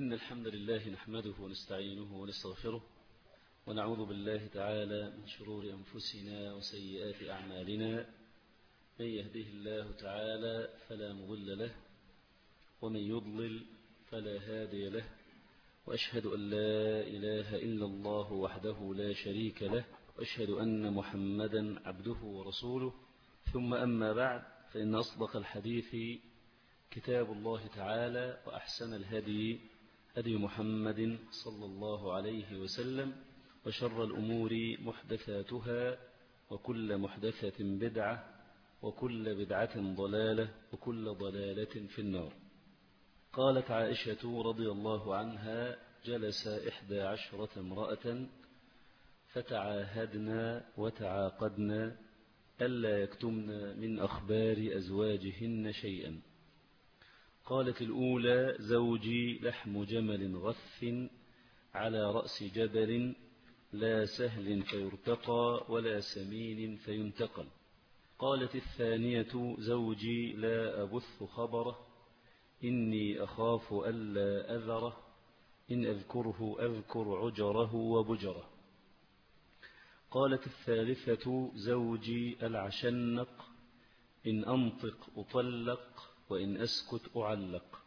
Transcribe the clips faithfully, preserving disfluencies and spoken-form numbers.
إن الحمد لله نحمده ونستعينه ونستغفره ونعوذ بالله تعالى من شرور أنفسنا وسيئات أعمالنا. من يهده الله تعالى فلا مضل له ومن يضلل فلا هادي له، وأشهد أن لا إله إلا الله وحده لا شريك له، وأشهد أن محمدا عبده ورسوله. ثم أما بعد، فإن أصدق الحديث كتاب الله تعالى، وأحسن الهدي هدي محمد صلى الله عليه وسلم، وشر الأمور محدثاتها، وكل محدثة بدعة، وكل بدعة ضلالة، وكل ضلالة في النار. قالت عائشة رضي الله عنها: جلس إحدى عشرة امرأة فتعاهدنا وتعاقدنا ألا يكتمن من أخبار أزواجهن شيئا. قالت الأولى: زوجي لحم جمل غث على رأس جبل، لا سهل فيرتقى ولا سمين فينتقل. قالت الثانية: زوجي لا أبث خبره، إني أخاف ألا أذره، إن أذكره أذكر عجره وبجره. قالت الثالثة: زوجي العشنق، إن أنطق أطلق، وإن أسكت أعلق.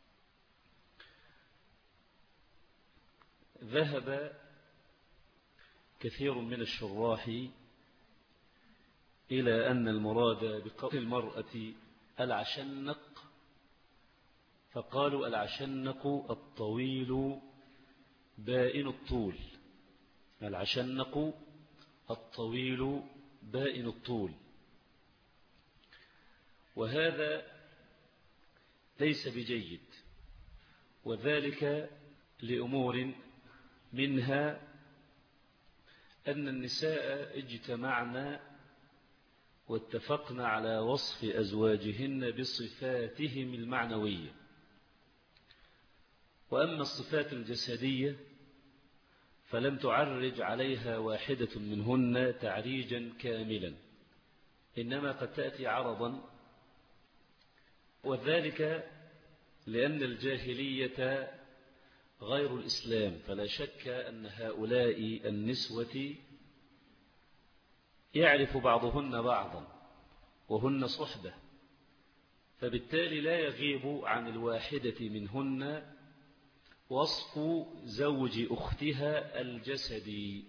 ذهب كثير من الشراح إلى أن المراد بقول المرأة العشنق، فقالوا العشنق الطويل بائن الطول، العشنق الطويل بائن الطول. وهذا ليس بجيد، وذلك لأمور منها أن النساء اجتمعن واتفقن على وصف أزواجهن بصفاتهم المعنوية، وأما الصفات الجسدية فلم تعرج عليها واحدة منهن تعريجا كاملا، إنما قد تأتي عرضا، وذلك لأن الجاهلية غير الإسلام، فلا شك أن هؤلاء النسوة يعرف بعضهن بعضا وهن صحبة، فبالتالي لا يغيب عن الواحدة منهن وصف زوج أختها الجسدي.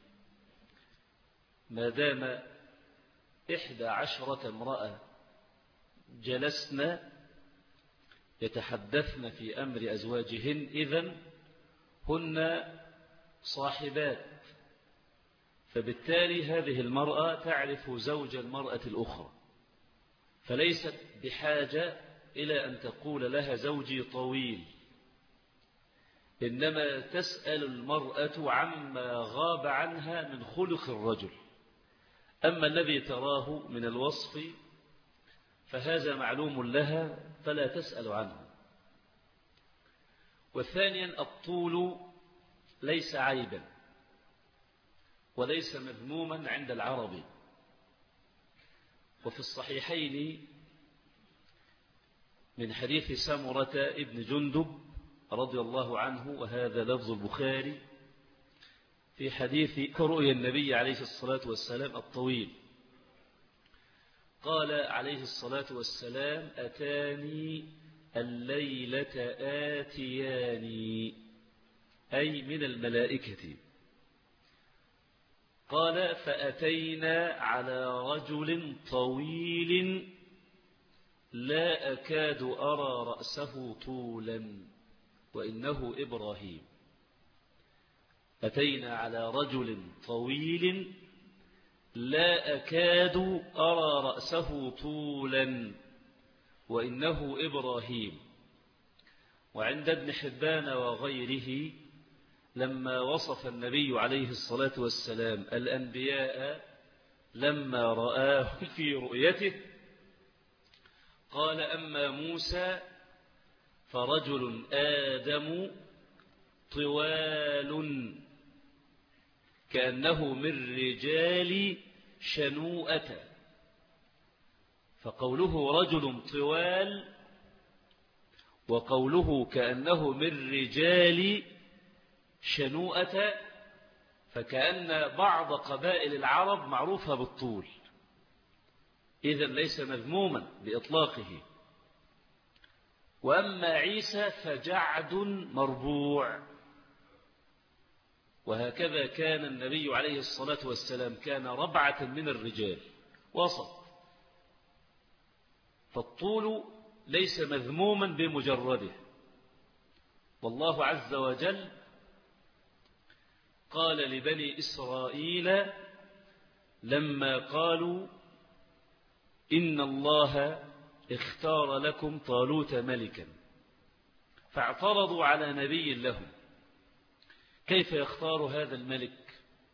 ما دام إحدى عشرة امرأة جلسنا يتحدثن في أمر أزواجهن، إذن هن صاحبات، فبالتالي هذه المرأة تعرف زوج المرأة الأخرى، فليست بحاجة إلى أن تقول لها زوجي طويل، إنما تسأل المرأة عما غاب عنها من خلق الرجل. أما الذي تراه من الوصف فهذا معلوم لها فلا تسأل عنه. وثانيا، الطول ليس عيبا وليس مذموما عند العرب. وفي الصحيحين من حديث سمرة ابن جندب رضي الله عنه، وهذا لفظ البخاري، في حديث رؤيا النبي عليه الصلاة والسلام الطويل، قال عليه الصلاة والسلام: أتاني الليلة آتياني، أي من الملائكة. قال: فأتينا على رجل طويل لا أكاد أرى رأسه طولا، وإنه إبراهيم. أتينا على رجل طويل لا أكاد أرى رأسه طولا، وإنه إبراهيم. وعند ابن حبان وغيره لما وصف النبي عليه الصلاة والسلام الأنبياء لما رآه في رؤيته قال: أما موسى فرجل آدم طوال كأنه من رجال شنوءة. فقوله رجل طوال وقوله كأنه من رجال شنوءة، فكأن بعض قبائل العرب معروفة بالطول، إذن ليس مذموما بإطلاقه. وأما عيسى فجعد مربوع، وهكذا كان النبي عليه الصلاة والسلام، كان ربعة من الرجال وسط، فالطول ليس مذموما بمجرده. والله عز وجل قال لبني إسرائيل لما قالوا إن الله اختار لكم طالوت ملكا، فاعترضوا على نبي لهم كيف يختار هذا الملك؟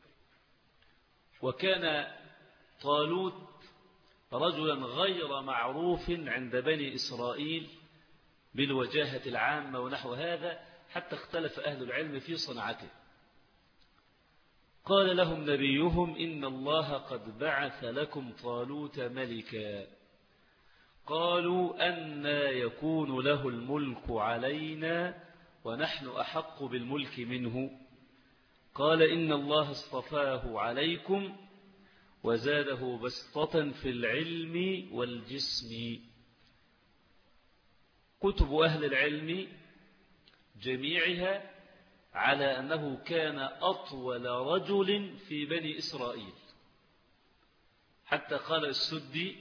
وكان طالوت رجلا غير معروف عند بني إسرائيل بالوجاهة العامة ونحو هذا، حتى اختلف أهل العلم في صنعته. قال لهم نبيهم إن الله قد بعث لكم طالوت ملكا. قالوا أن يكون له الملك علينا ونحن أحق بالملك منه؟ قال إن الله اصطفاه عليكم وزاده بسطة في العلم والجسم. كتب أهل العلم جميعها على أنه كان أطول رجل في بني إسرائيل، حتى قال السدي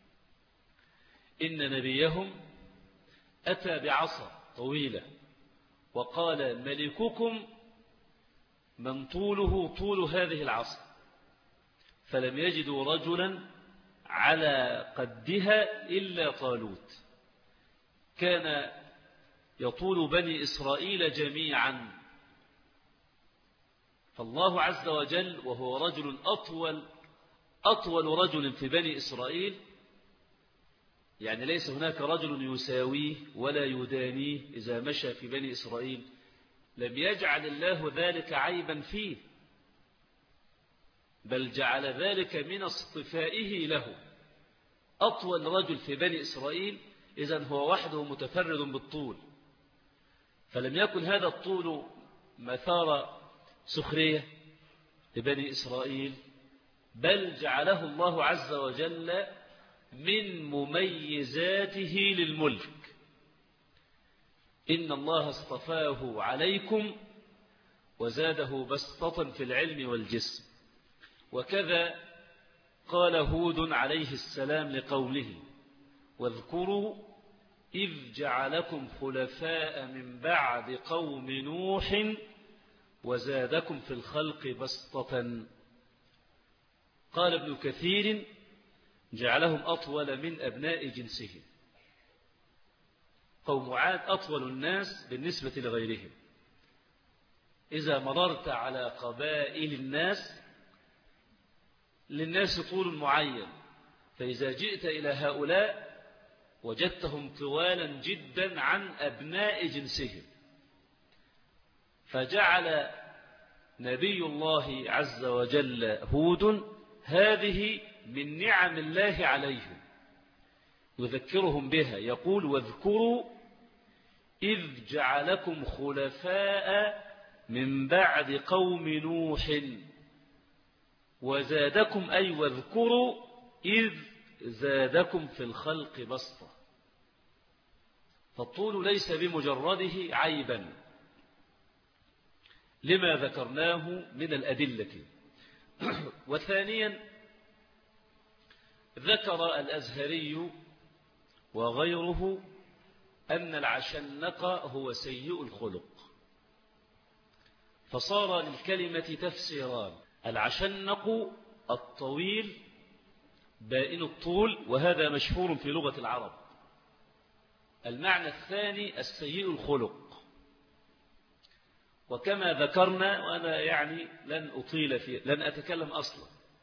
إن نبيهم أتى بعصا طويلة وقال ملككم من طوله طول هذه العصا، فلم يجدوا رجلا على قدها إلا طالوت. كان يطول بني إسرائيل جميعا، فالله عز وجل وهو رجل أطول أطول رجل في بني إسرائيل، يعني ليس هناك رجل يساويه ولا يدانيه إذا مشى في بني إسرائيل، لم يجعل الله ذلك عيبا فيه، بل جعل ذلك من اصطفائه له. أطول رجل في بني إسرائيل إذن هو وحده متفرد بالطول، فلم يكن هذا الطول مثار سخرية لبني إسرائيل، بل جعله الله عز وجل من مميزاته للملك. إن الله اصطفاه عليكم وزاده بسطة في العلم والجسم. وكذا قال هود عليه السلام لقومه واذكروا إذ جعلكم خلفاء من بعد قوم نوح وزادكم في الخلق بسطة. قال ابن كثير جعلهم أطول من أبناء جنسهم. قوم عاد أطول الناس بالنسبة لغيرهم. إذا مررت على قبائل الناس للناس طول معين، فإذا جئت إلى هؤلاء وجدتهم طوالا جدا عن أبناء جنسهم، فجعل نبي الله عز وجل هود هذه من نعم الله عليهم يذكرهم بها، يقول واذكروا إذ جعلكم خلفاء من بعد قوم نوح وزادكم، أي واذكروا إذ زادكم في الخلق بسطة. فالطول ليس بمجرده عيبا لما ذكرناه من الأدلة. وثانيا ذكر الأزهري وغيره أن العشنق هو سيء الخلق، فصار للكلمة تفسيران: العشنق الطويل بائن الطول، وهذا مشهور في لغة العرب. المعنى الثاني السيء الخلق. وكما ذكرنا، وأنا يعني لن أطيل فيه، لن أتكلم أصلا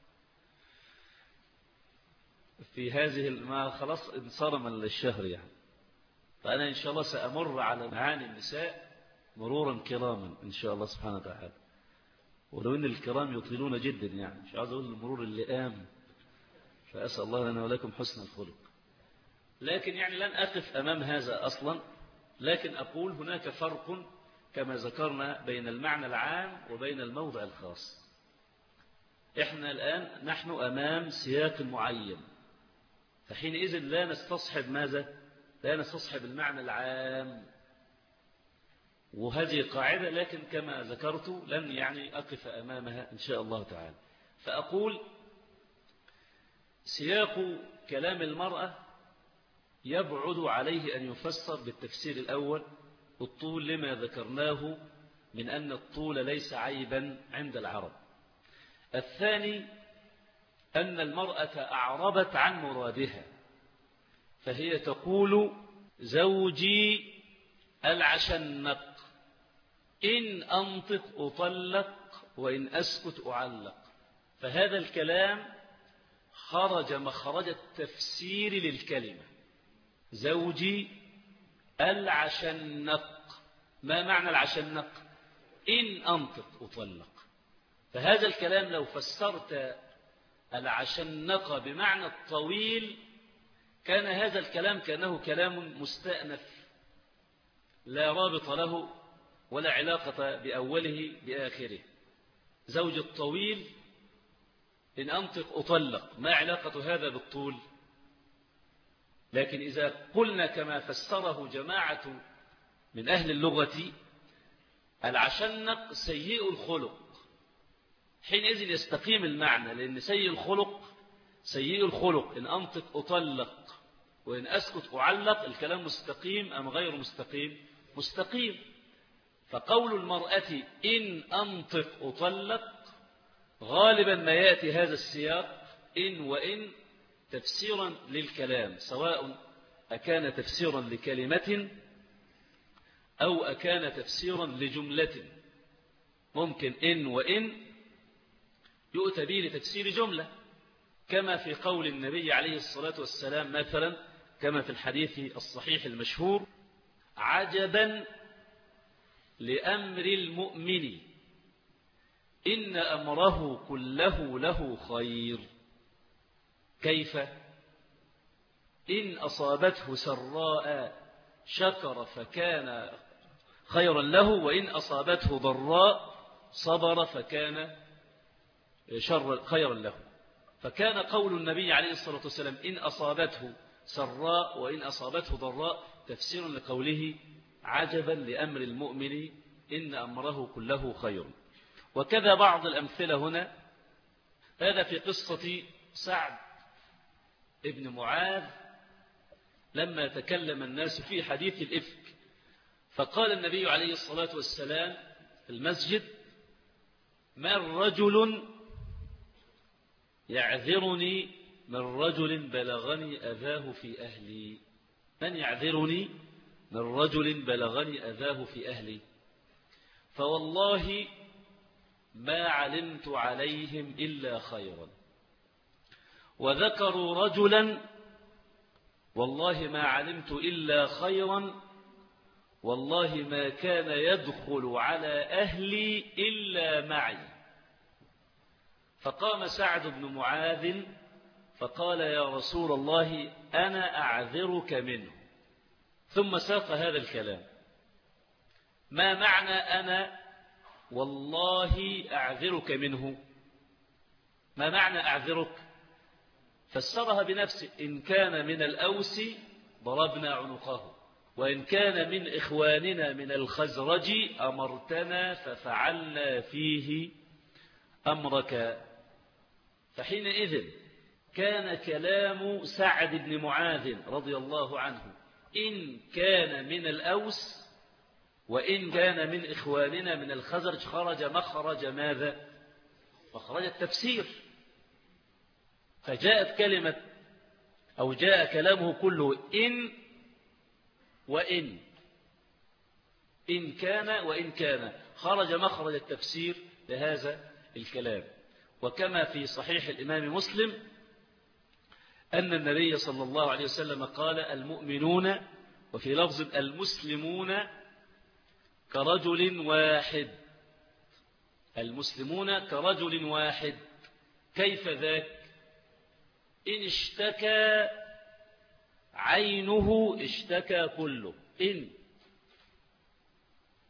في هذه ما خلاص انصرم الشهر يعني، فأنا إن شاء الله سأمر على معاني النساء مرورا كراما إن شاء الله سبحانه وتعالى، ولو أن الكرام يطيلون جدا يعني مش عاوز أقول المرور اللئام، فأسأل الله لنا ولكم حسن الخلق. لكن يعني لن أقف أمام هذا أصلا، لكن أقول هناك فرق كما ذكرنا بين المعنى العام وبين الموضع الخاص. إحنا الآن نحن أمام سياق معين، فحينئذ لا نستصحب ماذا؟ لا نستصحب المعنى العام، وهذه قاعدة، لكن كما ذكرت لن يعني أقف أمامها إن شاء الله تعالى. فأقول سياق كلام المرأة يبعد عليه أن يفسر بالتفسير الأول الطول لما ذكرناه من أن الطول ليس عيبا عند العرب. الثاني أن المرأة أعربت عن مرادها، فهي تقول زوجي العشنق، إن أنطق أطلق وإن أسكت أعلق. فهذا الكلام خرج مخرج التفسير للكلمة، زوجي العشنق. ما معنى العشنق؟ إن أنطق أطلق. فهذا الكلام لو فسرت العشنق بمعنى الطويل كان هذا الكلام كأنه كلام مستأنف لا رابط له ولا علاقة بأوله بآخره. زوج الطويل إن أنطق أطلق، ما علاقة هذا بالطول؟ لكن إذا قلنا كما فسره جماعة من أهل اللغة العشنق سيء الخلق، حينئذ يستقيم المعنى، لأن سيء الخلق سيء الخلق إن أنطق أطلق وإن أسكت أعلق، الكلام مستقيم أم غير مستقيم؟ مستقيم. فقول المرأة إن أنطق أطلق غالبا ما يأتي هذا السياق إن وإن تفسيرا للكلام، سواء أكان تفسيرا لكلمة أو أكان تفسيرا لجملة. ممكن إن وإن يؤتى به لتفسير جملة، كما في قول النبي عليه الصلاة والسلام مثلا، كما في الحديث الصحيح المشهور: عجبا لأمر المؤمن إن أمره كله له خير. كيف؟ إن أصابته سراء شكر فكان خيرا له، وإن أصابته ضراء صبر فكان شر خيرا له. فكان قول النبي عليه الصلاة والسلام إن أصابته سراء وإن أصابته ضراء تفسير لقوله عجبا لأمر المؤمن إن أمره كله خير. وكذا بعض الأمثلة هنا، هذا في قصة سعد ابن معاذ لما تكلم الناس في حديث الإفك، فقال النبي عليه الصلاة والسلام في المسجد: من رجل يعذرني من رجل بلغني أذاه في أهلي. من يعذرني من رجل بلغني أذاه في أهلي؟ فوالله ما علمت عليهم إلا خيرا. وذكروا رجلا: والله ما علمت إلا خيرا، والله ما كان يدخل على أهلي إلا معي. فقام سعد بن معاذ فقال: يا رسول الله أنا أعذرك منه. ثم ساق هذا الكلام. ما معنى أنا والله أعذرك منه؟ ما معنى أعذرك؟ فسرها بنفسه: إن كان من الأوس ضربنا عنقه، وإن كان من إخواننا من الخزرج أمرتنا ففعلنا فيه أمرك. فحينئذ كان كلام سعد بن معاذ رضي الله عنه إن كان من الأوس وإن كان من إخواننا من الخزرج، خرج مخرج ماذا؟ مخرج التفسير. فجاءت كلمة أو جاء كلامه كله إن وإن، إن كان وإن كان، خرج مخرج التفسير لهذا الكلام. وكما في صحيح الإمام مسلم أن النبي صلى الله عليه وسلم قال: المؤمنون، وفي لفظ المسلمون كرجل واحد. المسلمون كرجل واحد. كيف ذاك؟ إن اشتكى عينه اشتكى كله. إن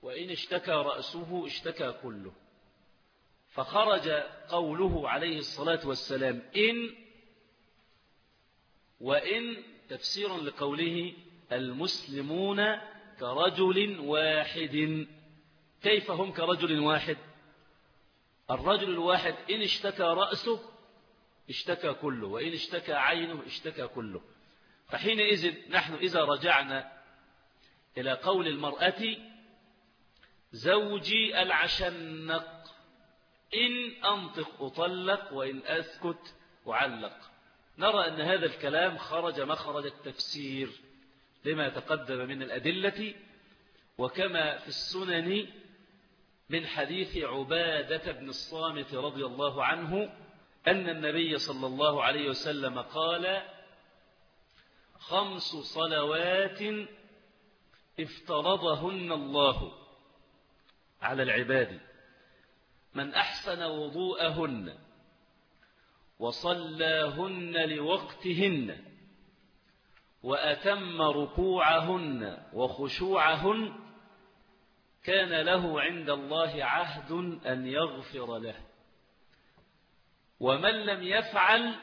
وإن اشتكى رأسه اشتكى كله. فخرج قوله عليه الصلاة والسلام إن وإن تفسير لقوله المسلمون كرجل واحد. كيف هم كرجل واحد؟ الرجل الواحد إن اشتكى رأسه اشتكى كله، وإن اشتكى عينه اشتكى كله. فحينئذ نحن إذا رجعنا إلى قول المرأة زوجي العشنق إن أنطق أطلق وإن أسكت أعلق، نرى أن هذا الكلام خرج مخرج التفسير لما تقدم من الأدلة، وكما في السنن من حديث عبادة بن الصامت رضي الله عنه أن النبي صلى الله عليه وسلم قال خمس صلوات افترضهن الله على العباد من أحسن وضوءهن وصلاهن لوقتهن وأتم ركوعهن وخشوعهن كان له عند الله عهد أن يغفر له، ومن لم يفعل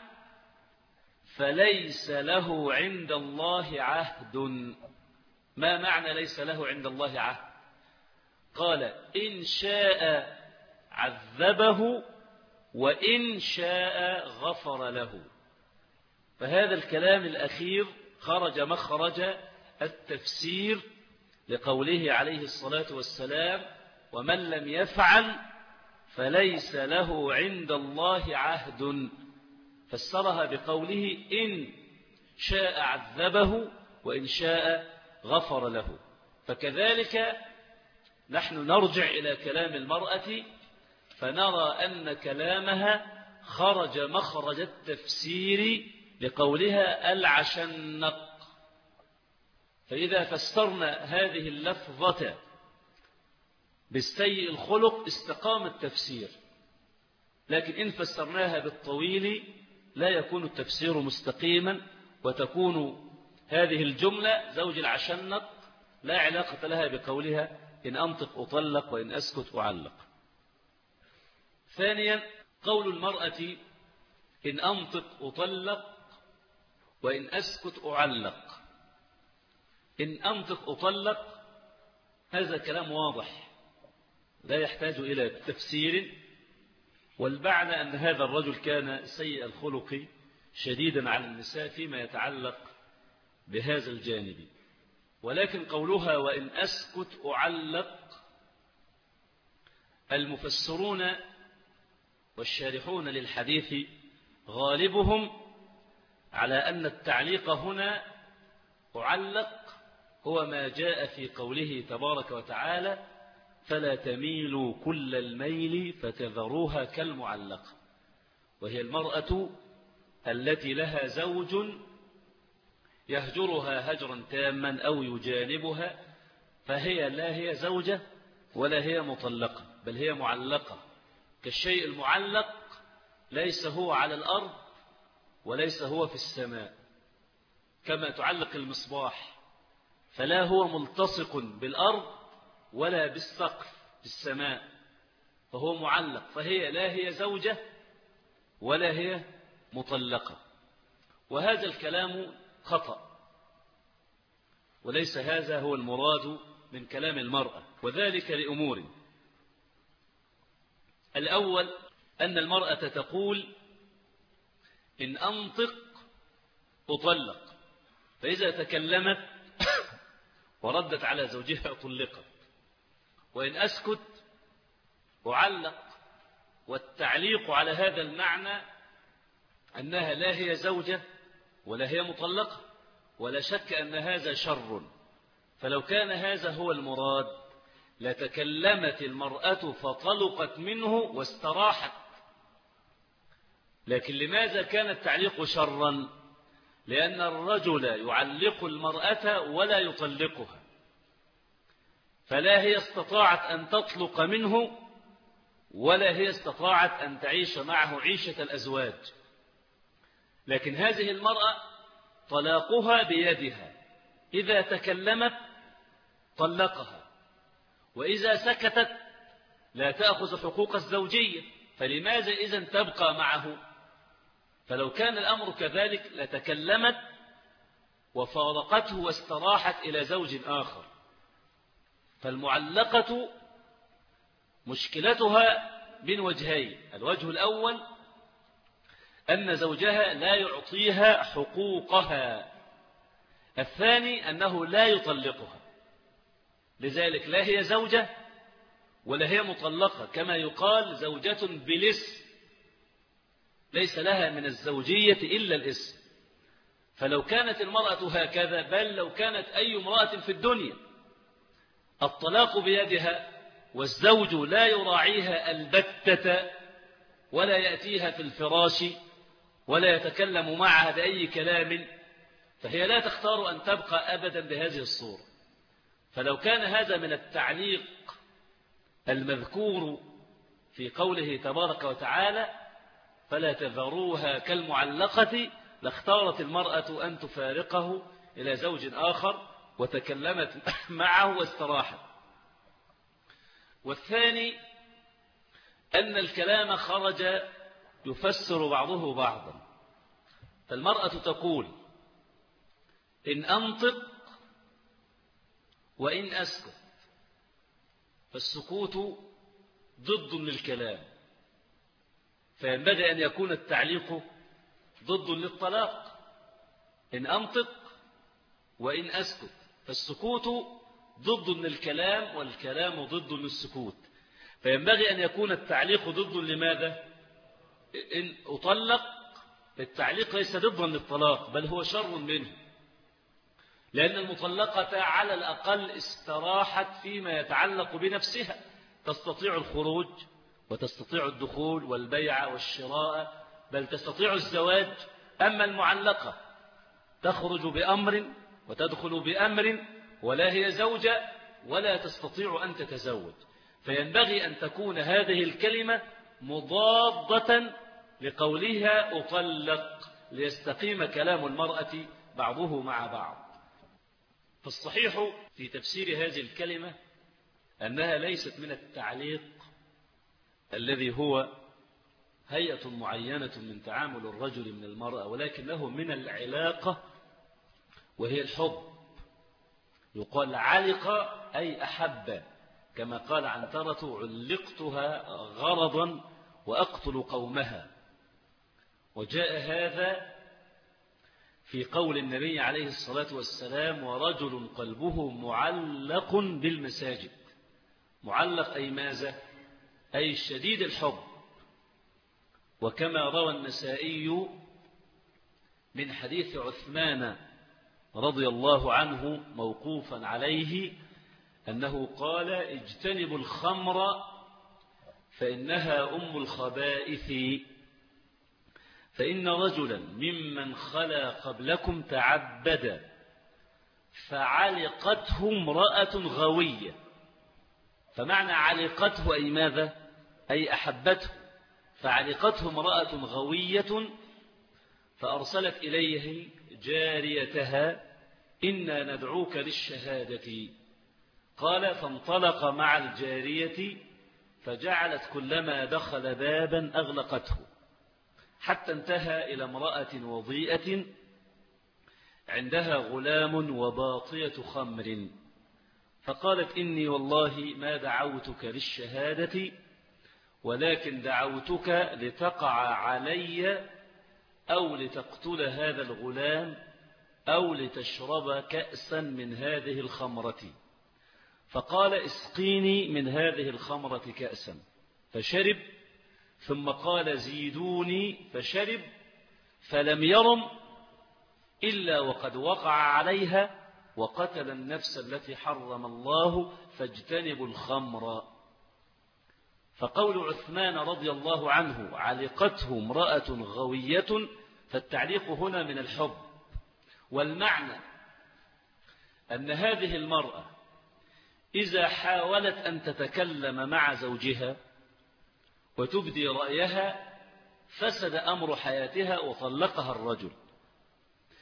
فليس له عند الله عهد. ما معنى ليس له عند الله عهد؟ قال إن شاء عذبه وإن شاء غفر له. فهذا الكلام الأخير خرج مخرج التفسير لقوله عليه الصلاة والسلام ومن لم يفعل فليس له عند الله عهد، فسرها بقوله إن شاء عذبه وإن شاء غفر له. فكذلك نحن نرجع إلى كلام المرأة فنرى أن كلامها خرج مخرج التفسير لقولها العشنق. فإذا فسرنا هذه اللفظة بالسيء الخلق استقام التفسير، لكن إن فسرناها بالطويل لا يكون التفسير مستقيما، وتكون هذه الجملة زوج العشنق لا علاقة لها بقولها إن أنطق أطلق وإن أسكت أعلق. ثانيا قول المرأة إن أنطق أطلق وإن أسكت أعلق. إن أنطق أطلق هذا كلام واضح لا يحتاج إلى تفسير، والمعنى أن هذا الرجل كان سيء الخلق شديدا على النساء فيما يتعلق بهذا الجانب. ولكن قولها وإن أسكت أعلق، المفسرون والشارحون للحديث غالبهم على أن التعليق هنا أعلق هو ما جاء في قوله تبارك وتعالى فلا تميلوا كل الميل فتذروها كالمعلقة، وهي المرأة التي لها زوج يهجرها هجرا تاما أو يجانبها، فهي لا هي زوجة ولا هي مطلقة بل هي معلقة، كالشيء المعلق ليس هو على الأرض وليس هو في السماء، كما تعلق المصباح فلا هو ملتصق بالأرض ولا بالسقف في السماء، فهو معلق، فهي لا هي زوجة ولا هي مطلقة. وهذا الكلام خطأ، وليس هذا هو المراد من كلام المرأة، وذلك لأمور. الأول أن المرأة تقول إن أنطق أطلق، فإذا تكلمت وردت على زوجها طلقت، وإن أسكت أعلق. والتعليق على هذا المعنى أنها لا هي زوجة ولا هي مطلقة، ولا شك أن هذا شر. فلو كان هذا هو المراد لتكلمت المرأة فطلقت منه واستراحت. لكن لماذا كان التعليق شرا؟ لأن الرجل يعلق المرأة ولا يطلقها، فلا هي استطاعت أن تطلق منه ولا هي استطاعت أن تعيش معه عيشة الأزواج. لكن هذه المرأة طلاقها بيدها، إذا تكلمت طلقها، وإذا سكتت لا تأخذ حقوق الزوجية، فلماذا إذن تبقى معه؟ فلو كان الأمر كذلك لتكلمت وفارقته واستراحت إلى زوج آخر. فالمعلقة مشكلتها من وجهين: الوجه الأول أن زوجها لا يعطيها حقوقها، الثاني أنه لا يطلقها، لذلك لا هي زوجة ولا هي مطلقة، كما يقال زوجة بالاسم ليس لها من الزوجية إلا الاسم. فلو كانت المرأة هكذا، بل لو كانت أي امرأة في الدنيا الطلاق بيدها والزوج لا يراعيها البتة ولا يأتيها في الفراش ولا يتكلم معها بأي كلام، فهي لا تختار أن تبقى أبدا بهذه الصورة. فلو كان هذا من التعليق المذكور في قوله تبارك وتعالى فلا تذروها كالمعلقة، لاختارت المرأة أن تفارقه إلى زوج آخر وتكلمت معه واستراحت. والثاني أن الكلام خرج يفسر بعضه بعضا، فالمرأة تقول إن أنطق وإن أسكت، فالسكوت ضد للكلام، فينبغي أن يكون التعليق ضد للطلاق. إن أنطق وإن أسكت، فالسكوت ضد للكلام والكلام ضد للسكوت، فينبغي أن يكون التعليق ضد لماذا؟ إن أطلق، التعليق ليس ضدا للطلاق بل هو شر منه، لأن المطلقة على الأقل استراحت فيما يتعلق بنفسها، تستطيع الخروج وتستطيع الدخول والبيع والشراء، بل تستطيع الزواج. أما المعلقة تخرج بأمر وتدخل بأمر ولا هي زوجة ولا تستطيع أن تتزوج، فينبغي أن تكون هذه الكلمة مضادة لقولها أطلق، ليستقيم كلام المرأة بعضه مع بعض. فالصحيح في تفسير هذه الكلمة أنها ليست من التعليق الذي هو هيئة معينة من تعامل الرجل من المرأة، ولكنه من العلاقة وهي الحب. يقال علق أي أحب، كما قال عنترة علقتها غرضا وأقتل قومها. وجاء هذا في قول النبي عليه الصلاة والسلام ورجل قلبه معلق بالمساجد. معلق أي ماذا؟ أي شديد الحب. وكما روى النسائي من حديث عثمان رضي الله عنه موقوفا عليه أنه قال اجتنبوا الخمر فإنها أم الخبائث، فإن رجلا ممن خلا قبلكم تعبد فعلقته امرأة غوية. فمعنى علقته أي ماذا؟ أي أحبته. فعلقته امرأة غوية فأرسلت إليه جاريتها إنا ندعوك للشهادة. قال فانطلق مع الجارية فجعلت كلما دخل بابا أغلقته، حتى انتهى إلى امرأة وضيئة عندها غلام وباطية خمر، فقالت إني والله ما دعوتك للشهادة ولكن دعوتك لتقع علي أو لتقتل هذا الغلام أو لتشرب كأسا من هذه الخمرة. فقال اسقيني من هذه الخمرة كأسا، فشرب، ثم قال زيدوني، فشرب، فلم يرم إلا وقد وقع عليها وقتل النفس التي حرم الله، فاجتنبوا الخمر. فقول عثمان رضي الله عنه علقته امرأة غوية، فالتعليق هنا من الحب. والمعنى أن هذه المرأة إذا حاولت أن تتكلم مع زوجها وتبدي رأيها فسد أمر حياتها وطلقها الرجل.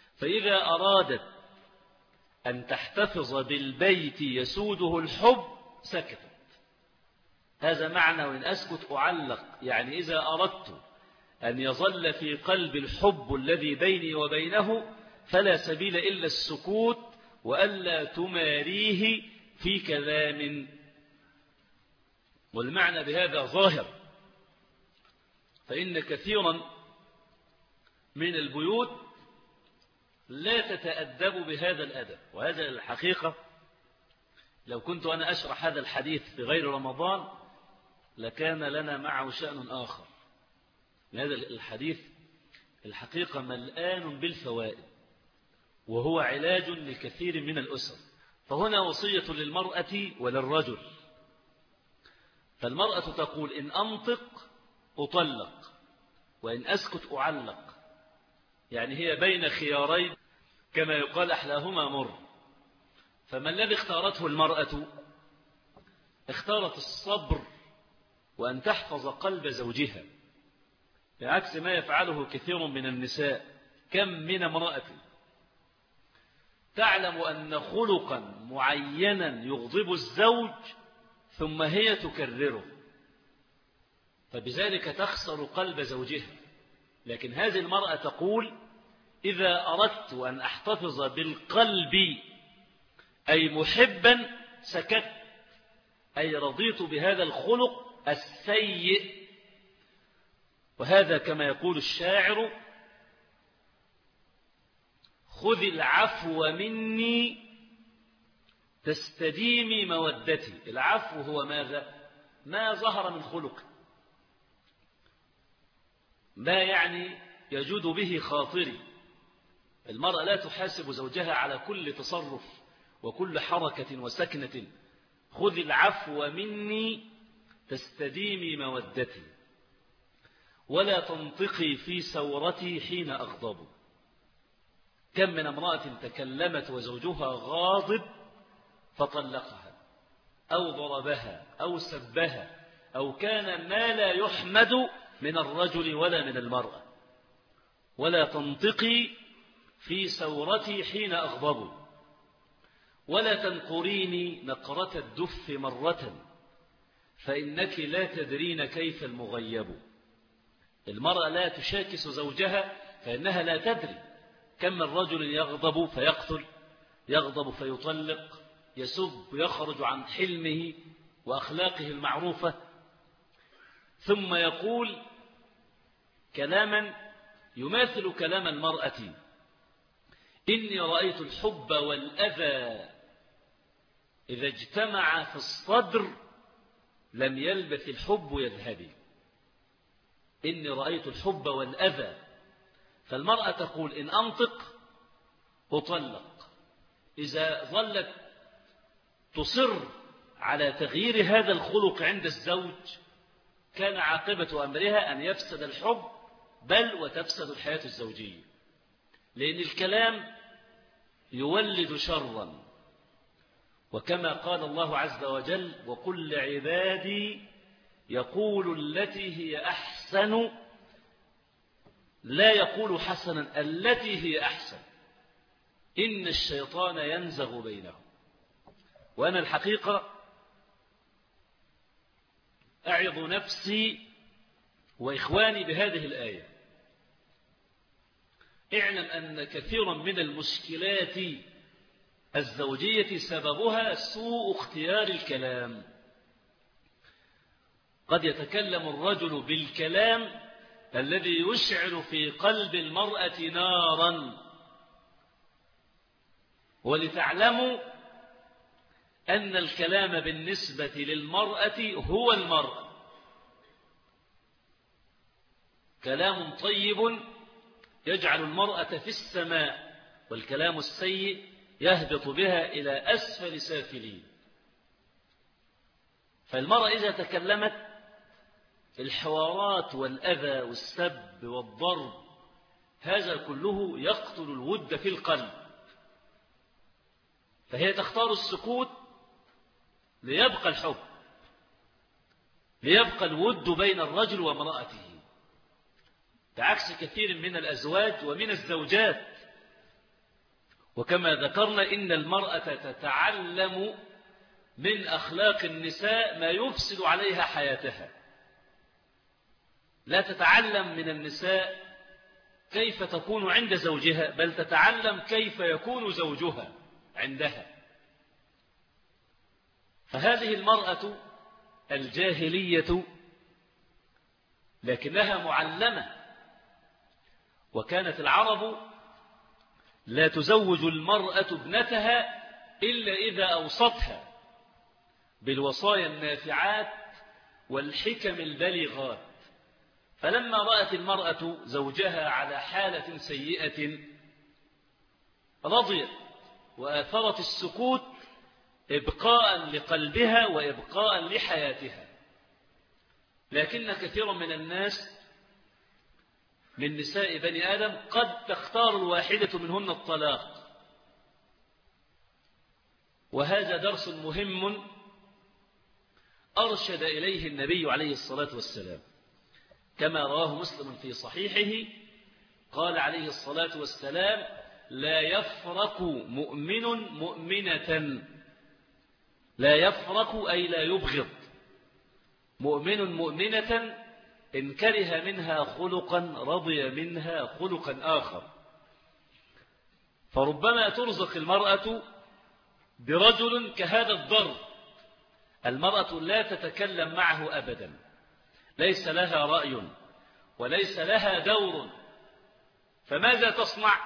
فإذا أرادت أن تحتفظ بالبيت يسوده الحب سكتت. هذا معنى وإن أسكت أعلق، يعني إذا أردت أن يظل في قلب الحب الذي بيني وبينه فلا سبيل إلا السكوت وألا تماريه في كلام. والمعنى بهذا ظاهر، فإن كثيرا من البيوت لا تتأدب بهذا الأدب. وهذا الحقيقة لو كنت أنا أشرح هذا الحديث في غير رمضان لكان لنا معه شأن آخر. هذا الحديث الحقيقة ملآن بالفوائد، وهو علاج لكثير من الأسر. فهنا وصية للمرأة وللرجل. فالمرأة تقول إن أنطق أطلق وإن أسكت أعلق، يعني هي بين خيارين كما يقال أحلاهما مر. فما الذي اختارته المرأة؟ اختارت الصبر وأن تحفظ قلب زوجها، بعكس ما يفعله كثير من النساء. كم من امرأة تعلم أن خلقا معينا يغضب الزوج ثم هي تكرره، فبذلك تخسر قلب زوجها. لكن هذه المرأة تقول إذا أردت أن أحتفظ بالقلب أي محبا سكت، أي رضيت بهذا الخلق السيء. وهذا كما يقول الشاعر خذ العفو مني تستديمي مودتي. العفو هو ماذا؟ ما ظهر من خلق، ما يعني يجود به خاطري. المرأة لا تحاسب زوجها على كل تصرف وكل حركة وسكنة. خذ العفو مني تستديمي مودتي ولا تنطقي في سورتي حين أغضب. كم من امرأة تكلمت وزوجها غاضب فطلقها أو ضربها أو سبها أو كان ما لا يحمد من الرجل ولا من المرأة. ولا تنطقي في سورتي حين أغضب ولا تنقريني نقرة الدف مرة فإنك لا تدرين كيف المغيب. المرأة لا تشاكس زوجها فإنها لا تدري. كم من رجل يغضب فيقتل، يغضب فيطلق، يسب، يخرج عن حلمه وأخلاقه المعروفة، ثم يقول كلاما يماثل كلام المرأة: إني رأيت الحب والأذى إذا اجتمع في الصدر لم يلبث الحب يذهبي. إني رأيت الحب والأذى. فالمرأة تقول إن أنطق أطلق. إذا ظلت تصر على تغيير هذا الخلق عند الزوج كان عاقبة أمرها أن يفسد الحب بل وتفسد الحياة الزوجية، لأن الكلام يولد شرا. وكما قال الله عز وجل: وقل لعبادي يقول التي هي أحسن، لا يقول حسنا، التي هي أحسن، إن الشيطان ينزغ بينهم. وأنا الحقيقة أعظ نفسي وإخواني بهذه الآية. اعلم أن كثيرا من المشكلات الزوجية سببها سوء اختيار الكلام. قد يتكلم الرجل بالكلام الذي يشعل في قلب المرأة نارا. ولتعلموا أن الكلام بالنسبة للمرأة هو المرأة. كلام طيب يجعل المرأة في السماء، والكلام السيء يهبط بها إلى أسفل سافلين. فالمرأة إذا تكلمت الحوارات والأذى والسب والضرب هذا كله يقتل الود في القلب، فهي تختار السكوت ليبقى الحب، ليبقى الود بين الرجل وامرأته، بعكس كثير من الأزواج ومن الزوجات. وكما ذكرنا إن المرأة تتعلم من أخلاق النساء ما يفسد عليها حياتها. لا تتعلم من النساء كيف تكون عند زوجها، بل تتعلم كيف يكون زوجها عندها. فهذه المرأة الجاهلية لكنها معلمة، وكانت العرب لا تزوج المرأة ابنتها إلا إذا أوصتها بالوصايا النافعات والحكم البليغات. فلما رأت المرأة زوجها على حالة سيئة رضيت وآثرت السكوت إبقاء لقلبها وإبقاء لحياتها. لكن كثيرا من الناس من نساء بني آدم قد تختار الواحدة منهن الطلاق، وهذا درس مهم أرشد إليه النبي عليه الصلاة والسلام، كما رواه مسلم في صحيحه قال عليه الصلاة والسلام: لا يفرق مؤمن مؤمنة، لا يفرق أي لا يبغض، مؤمن مؤمنة إن كره منها خلقا رضي منها خلقا آخر. فربما ترزق المرأة برجل كهذا الضرب، المرأة لا تتكلم معه أبدا، ليس لها رأي وليس لها دور، فماذا تصنع؟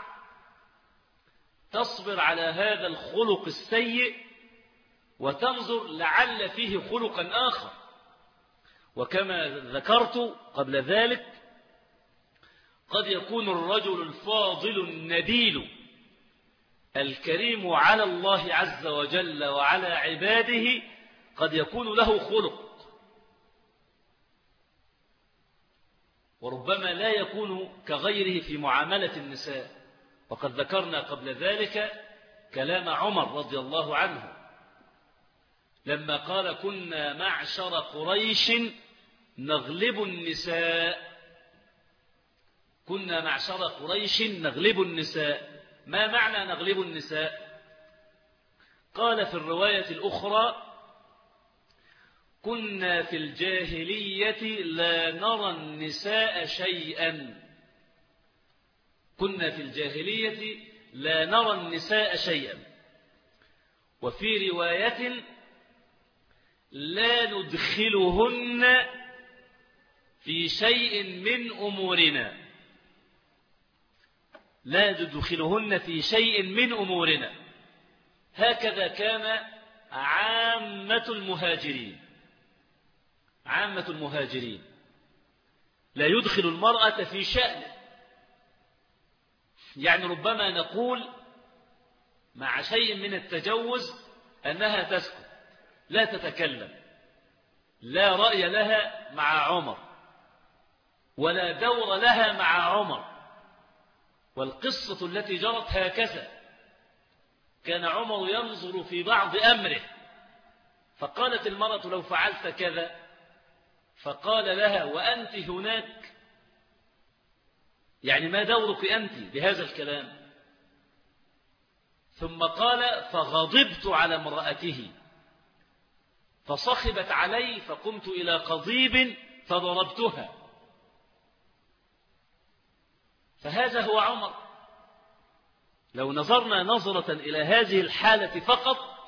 تصبر على هذا الخلق السيء وتنظر لعل فيه خلقا آخر. وكما ذكرت قبل ذلك قد يكون الرجل الفاضل النبيل الكريم على الله عز وجل وعلى عباده قد يكون له خلق، وربما لا يكون كغيره في معاملة النساء. وقد ذكرنا قبل ذلك كلام عمر رضي الله عنه لما قال: كنا معشر قريش نغلب النساء. كنا معشر قريش نغلب النساء. ما معنى نغلب النساء؟ قال في الرواية الأخرى: كنا في الجاهلية لا نرى النساء شيئا. كنا في الجاهلية لا نرى النساء شيئا. وفي رواية: لا ندخلهن في شيء من أمورنا. لا ندخلهن في شيء من أمورنا. هكذا كان عامة المهاجرين. عامة المهاجرين لا يدخل المرأة في شأنه. يعني ربما نقول مع شيء من التجوز أنها تسكت لا تتكلم، لا رأي لها مع عمر ولا دور لها مع عمر. والقصة التي جرت هكذا: كان عمر ينظر في بعض أمره فقالت المرأة: لو فعلت كذا، فقال لها: وأنت هناك؟ يعني ما دورك أنت بهذا الكلام؟ ثم قال: فغضبت على امرأته فصخبت علي فقمت إلى قضيب فضربتها. فهذا هو عمر. لو نظرنا نظرة إلى هذه الحالة فقط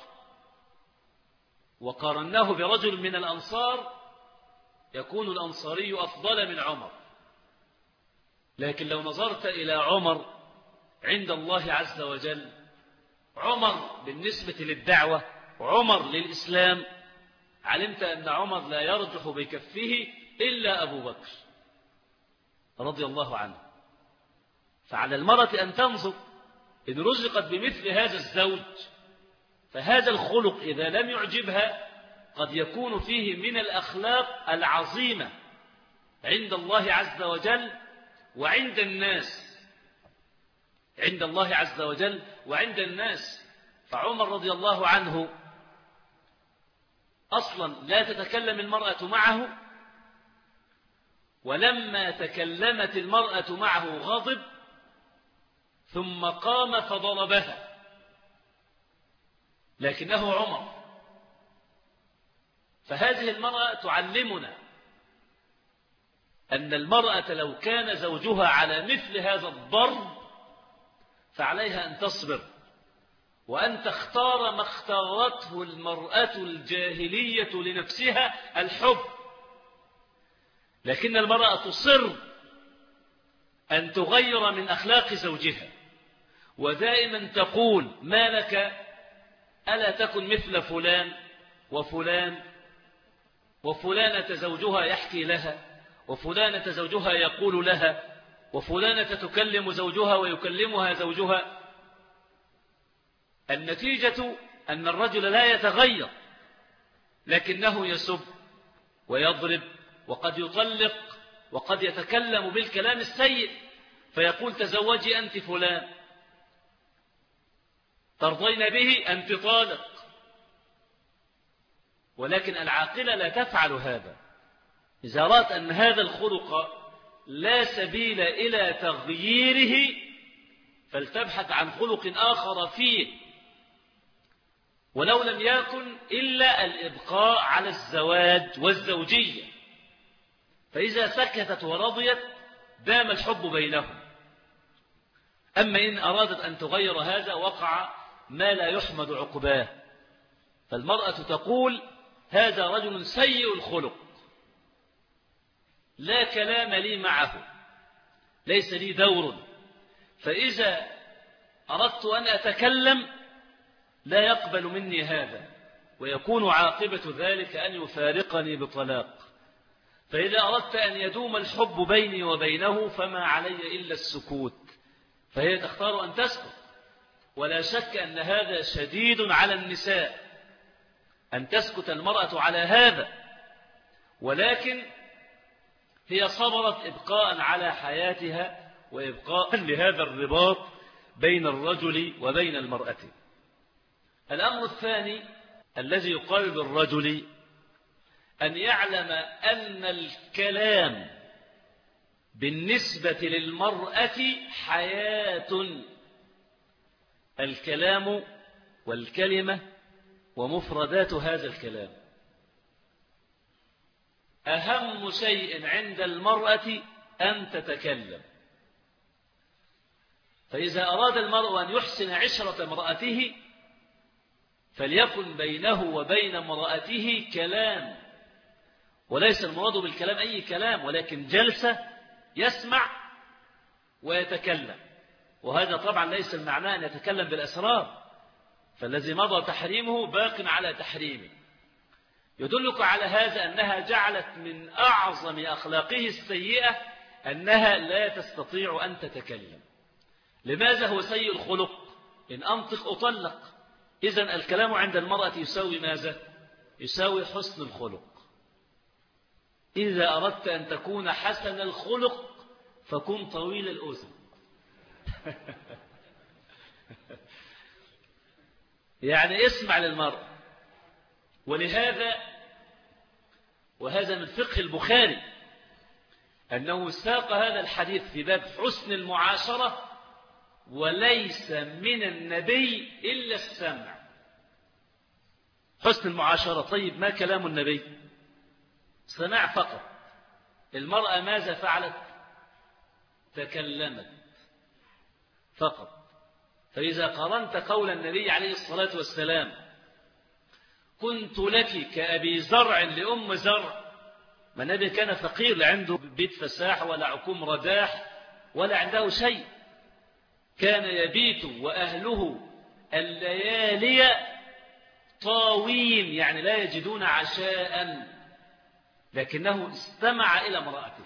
وقارناه برجل من الأنصار يكون الأنصاري أفضل من عمر. لكن لو نظرت إلى عمر عند الله عز وجل، عمر بالنسبة للدعوة، عمر للإسلام، علمت أن عمر لا يرجح بكفه إلا أبو بكر رضي الله عنه. فعلى المرأة أن تنظر إن رزقت بمثل هذا الزوج، فهذا الخلق إذا لم يعجبها قد يكون فيه من الأخلاق العظيمة عند الله عز وجل وعند الناس. عند الله عز وجل وعند الناس. فعمر رضي الله عنه أصلا لا تتكلم المرأة معه، ولما تكلمت المرأة معه غضب ثم قام فضربها. لكنه عمر فهذه المرأة تعلمنا أن المرأة لو كان زوجها على مثل هذا الضرب فعليها أن تصبر وأن تختار ما اختارته المرأة الجاهلية لنفسها الحب، لكن المرأة تصر أن تغير من أخلاق زوجها، ودائما تقول ما لك ألا تكن مثل فلان وفلان وفلانة زوجها يحكي لها، وفلانة زوجها يقول لها، وفلانة تكلم زوجها ويكلمها زوجها. النتيجة أن الرجل لا يتغير، لكنه يسب ويضرب وقد يطلق وقد يتكلم بالكلام السيء، فيقول تزوجي أنت فلان، ترضين به أنت طالق. ولكن العاقلة لا تفعل هذا. إذا رأت أن هذا الخلق لا سبيل إلى تغييره فلتبحث عن خلق آخر فيه، ولو لم يكن إلا الإبقاء على الزواج والزوجية. فإذا سكتت ورضيت دام الحب بينهم. أما إن أرادت أن تغير هذا وقع ما لا يحمد عقباه. فالمرأة تقول هذا رجل سيء الخلق، لا كلام لي معه، ليس لي دور، فإذا أردت أن أتكلم لا يقبل مني هذا، ويكون عاقبة ذلك أن يفارقني بطلاق. فإذا أردت أن يدوم الحب بيني وبينه فما علي إلا السكوت، فهي تختار أن تسكت. ولا شك أن هذا شديد على النساء أن تسكت المرأة على هذا، ولكن هي صبرت إبقاء على حياتها وإبقاء لهذا الرباط بين الرجل وبين المرأة. الأمر الثاني الذي يقال بالرجل أن يعلم أن الكلام بالنسبة للمرأة حياة. الكلام والكلمة ومفردات هذا الكلام أهم شيء عند المرأة أن تتكلم. فإذا أراد المرء أن يحسن عشرة امرأته فليكن بينه وبين امرأته كلام، وليس المراد بالكلام أي كلام، ولكن جلسة يسمع ويتكلم. وهذا طبعا ليس المعنى أن يتكلم بالأسرار، فالذي مضى تحريمه باق على تحريمه. يدلك على هذا أنها جعلت من أعظم أخلاقه السيئة أنها لا تستطيع أن تتكلم. لماذا هو سيء الخلق؟ إن أنطق أطلق. إذن الكلام عند المرأة يساوي ماذا؟ يساوي حسن الخلق. إذا أردت أن تكون حسن الخلق فكن طويل الأذن. يعني اسمع للمرأة. ولهذا وهذا من فقه البخاري أنه ساق هذا الحديث في باب حسن المعاشرة، وليس من النبي إلا السمع. حسن المعاشرة. طيب ما كلام النبي؟ سمع فقط. المرأة ماذا فعلت؟ تكلمت فقط. فإذا قرنت قول النبي عليه الصلاة والسلام كنت لك كأبي زرع لأم زرع، ما النبي كان فقير، لا عنده بيت فساح ولا عكوم رداح ولا عنده شيء، كان يبيت وأهله الليالي طاوين، يعني لا يجدون عشاء، لكنه استمع إلى امرأته.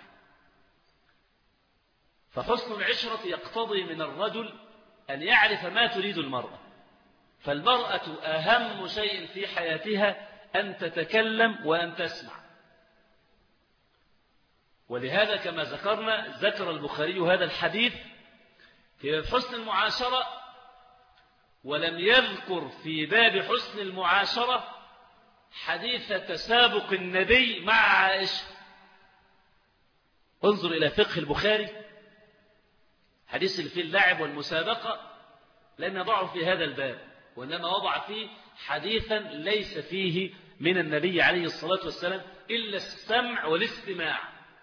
فحسن العشرة يقتضي من الرجل أن يعرف ما تريد المرأة. فالمرأة أهم شيء في حياتها أن تتكلم وأن تسمع. ولهذا كما ذكرنا ذكر البخاري هذا الحديث في حسن المعاشرة، ولم يذكر في باب حسن المعاشرة حديث تسابق النبي مع عائشة. انظر إلى فقه البخاري، حديث اللي فيه اللعب والمسابقة لن يضعه في هذا الباب، وإنما وضع فيه حديثا ليس فيه من النبي عليه الصلاة والسلام إلا السمع والاستماع.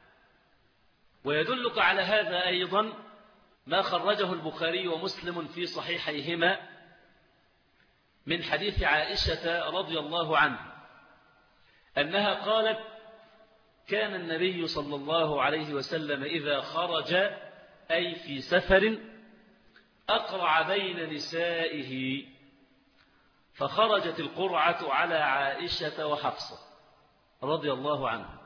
ويدلك على هذا أيضا ما خرجه البخاري ومسلم في صحيحيهما من حديث عائشة رضي الله عنها أنها قالت: كان النبي صلى الله عليه وسلم إذا خرج أي في سفر أقرع بين نسائه، فخرجت القرعة على عائشة وحفصة رضي الله عنها.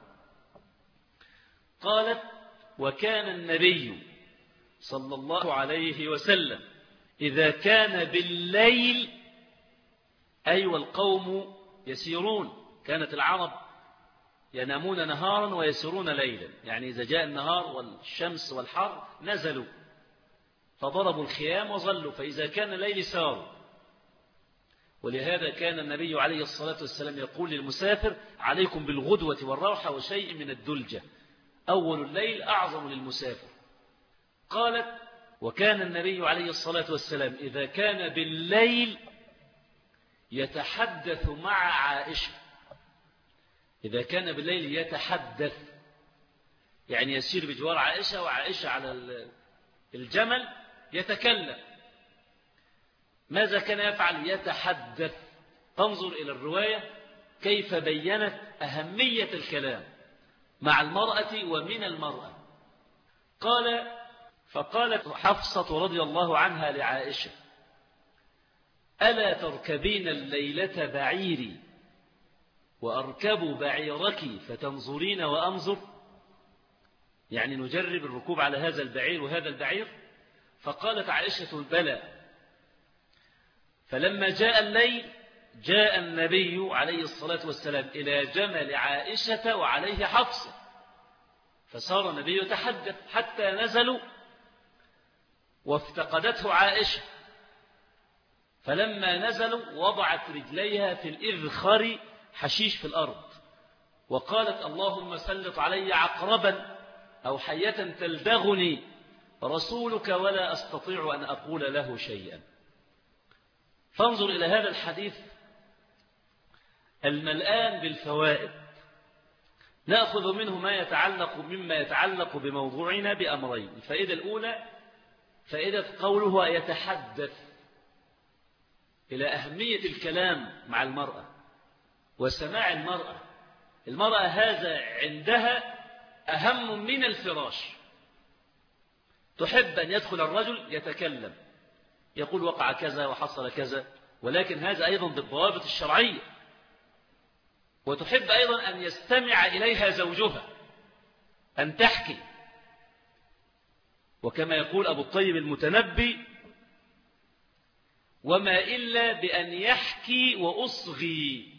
قالت: وكان النبي صلى الله عليه وسلم إذا كان بالليل أي والقوم يسيرون، كانت العرب ينامون نهارا ويسيرون ليلا، يعني إذا جاء النهار والشمس والحر نزلوا فضربوا الخيام وظلوا، فإذا كان الليل ساروا. ولهذا كان النبي عليه الصلاة والسلام يقول للمسافر: عليكم بالغدوة والروحة وشيء من الدلجة، أول الليل أعظم للمسافر. قالت: وكان النبي عليه الصلاة والسلام إذا كان بالليل يتحدث مع عائشة. إذا كان بالليل يتحدث يعني يسير بجوار عائشة وعائشة على الجمل يتكلم. ماذا كان يفعل؟ يتحدث. تنظر إلى الرواية كيف بينت أهمية الكلام مع المرأة ومن المرأة. قال: فقالت حفصة رضي الله عنها لعائشة: ألا تركبين الليلة بعيري وأركب بعيرك فتنظرين وأنظر؟ يعني نجرب الركوب على هذا البعير وهذا البعير. فقالت عائشة: بلى. فلما جاء الليل جاء النبي عليه الصلاة والسلام إلى جمل عائشة وعليه حفصة، فصار النبي يتحدث حتى نزلوا وافتقدته عائشة، فلما نزلوا وضعت رجليها في الإذخر حشيش في الأرض وقالت: اللهم سلط علي عقربا أو حية تلدغني رسولك ولا أستطيع أن أقول له شيئا. فانظر إلى هذا الحديث الملآن بالفوائد، نأخذ منه ما يتعلق مما يتعلق بموضوعنا بأمرين. الفائدة الأولى فائدة قوله يتحدث، إلى أهمية الكلام مع المرأة وسماع المرأة. المرأة هذا عندها أهم من الفراش. تحب أن يدخل الرجل يتكلم، يقول وقع كذا وحصل كذا، ولكن هذا أيضا بالضوابط الشرعية. وتحب أيضا أن يستمع إليها زوجها، أن تحكي. وكما يقول أبو الطيب المتنبي: وما إلا بأن يحكي وأصغي.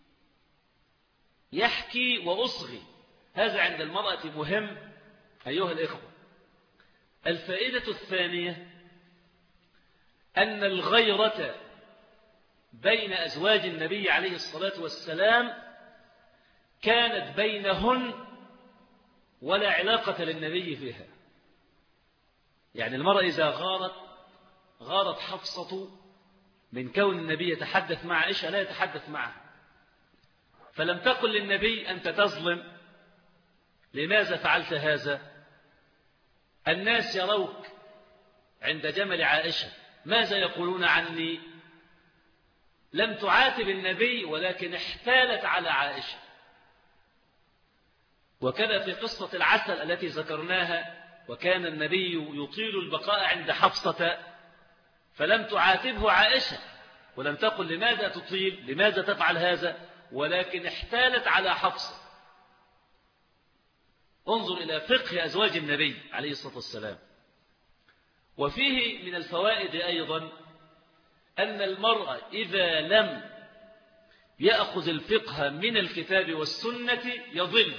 يحكي وأصغي، هذا عند المرأة مهم أيها الإخوة. الفائدة الثانية أن الغيرة بين أزواج النبي عليه الصلاة والسلام كانت بينهن ولا علاقة للنبي فيها. يعني المرأة إذا غارت غارت حفصة من كون النبي يتحدث مع عائشة لا يتحدث معها، فلم تقل للنبي أنت تظلم، لماذا فعلت هذا؟ الناس يروك عند جمل عائشة، ماذا يقولون عني؟ لم تعاتب النبي ولكن احتالت على عائشة. وكذا في قصة العسل التي ذكرناها، وكان النبي يطيل البقاء عند حفصة فلم تعاتبه عائشة ولم تقل لماذا تطيل، لماذا تفعل هذا، ولكن احتالت على حفصة. انظر إلى فقه أزواج النبي عليه الصلاة والسلام. وفيه من الفوائد أيضا أن المرأة إذا لم يأخذ الفقه من الكتاب والسنة يضل.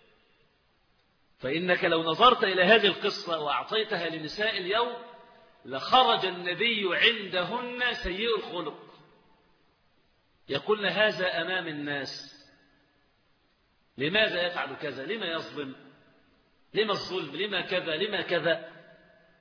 فإنك لو نظرت إلى هذه القصة وأعطيتها لنساء اليوم لخرج النبي عندهن سيء الخلق، يقولن هذا أمام الناس، لماذا يفعل كذا، لما يظلم، لما الظلم، لما كذا، لما كذا.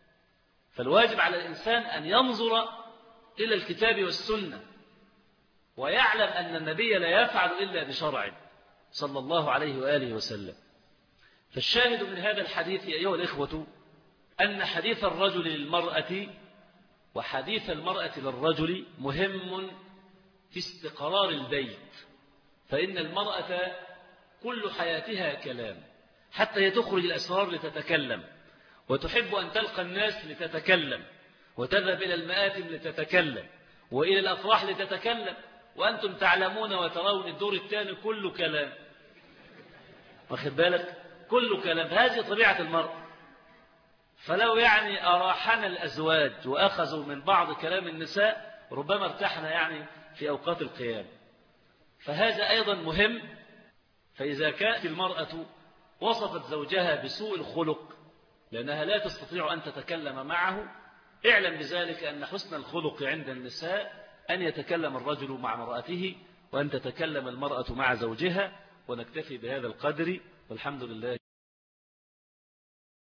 فالواجب على الإنسان أن ينظر إلى الكتاب والسنة ويعلم أن النبي لا يفعل إلا بشرع صلى الله عليه وآله وسلم. فالشاهد من هذا الحديث أيها الإخوة أن حديث الرجل للمرأة وحديث المرأة للرجل مهم في استقرار البيت، فإن المرأة كل حياتها كلام، حتى هي تخرج الأسرار لتتكلم، وتحب أن تلقى الناس لتتكلم، وتذهب إلى المآتم لتتكلم، وإلى الأفراح لتتكلم، وأنتم تعلمون وترون الدور الثاني كله كلام، واخد بالك؟ كله كلام. هذه طبيعة المرأة. فلو يعني أراحنا الأزواج وأخذوا من بعض كلام النساء ربما ارتحنا يعني في أوقات القيام. فهذا أيضا مهم. فإذا كانت المرأة وصفت زوجها بسوء الخلق لأنها لا تستطيع أن تتكلم معه، اعلم بذلك أن حسن الخلق عند النساء أن يتكلم الرجل مع امرأته وأن تتكلم المرأة مع زوجها. ونكتفي بهذا القدر والحمد لله.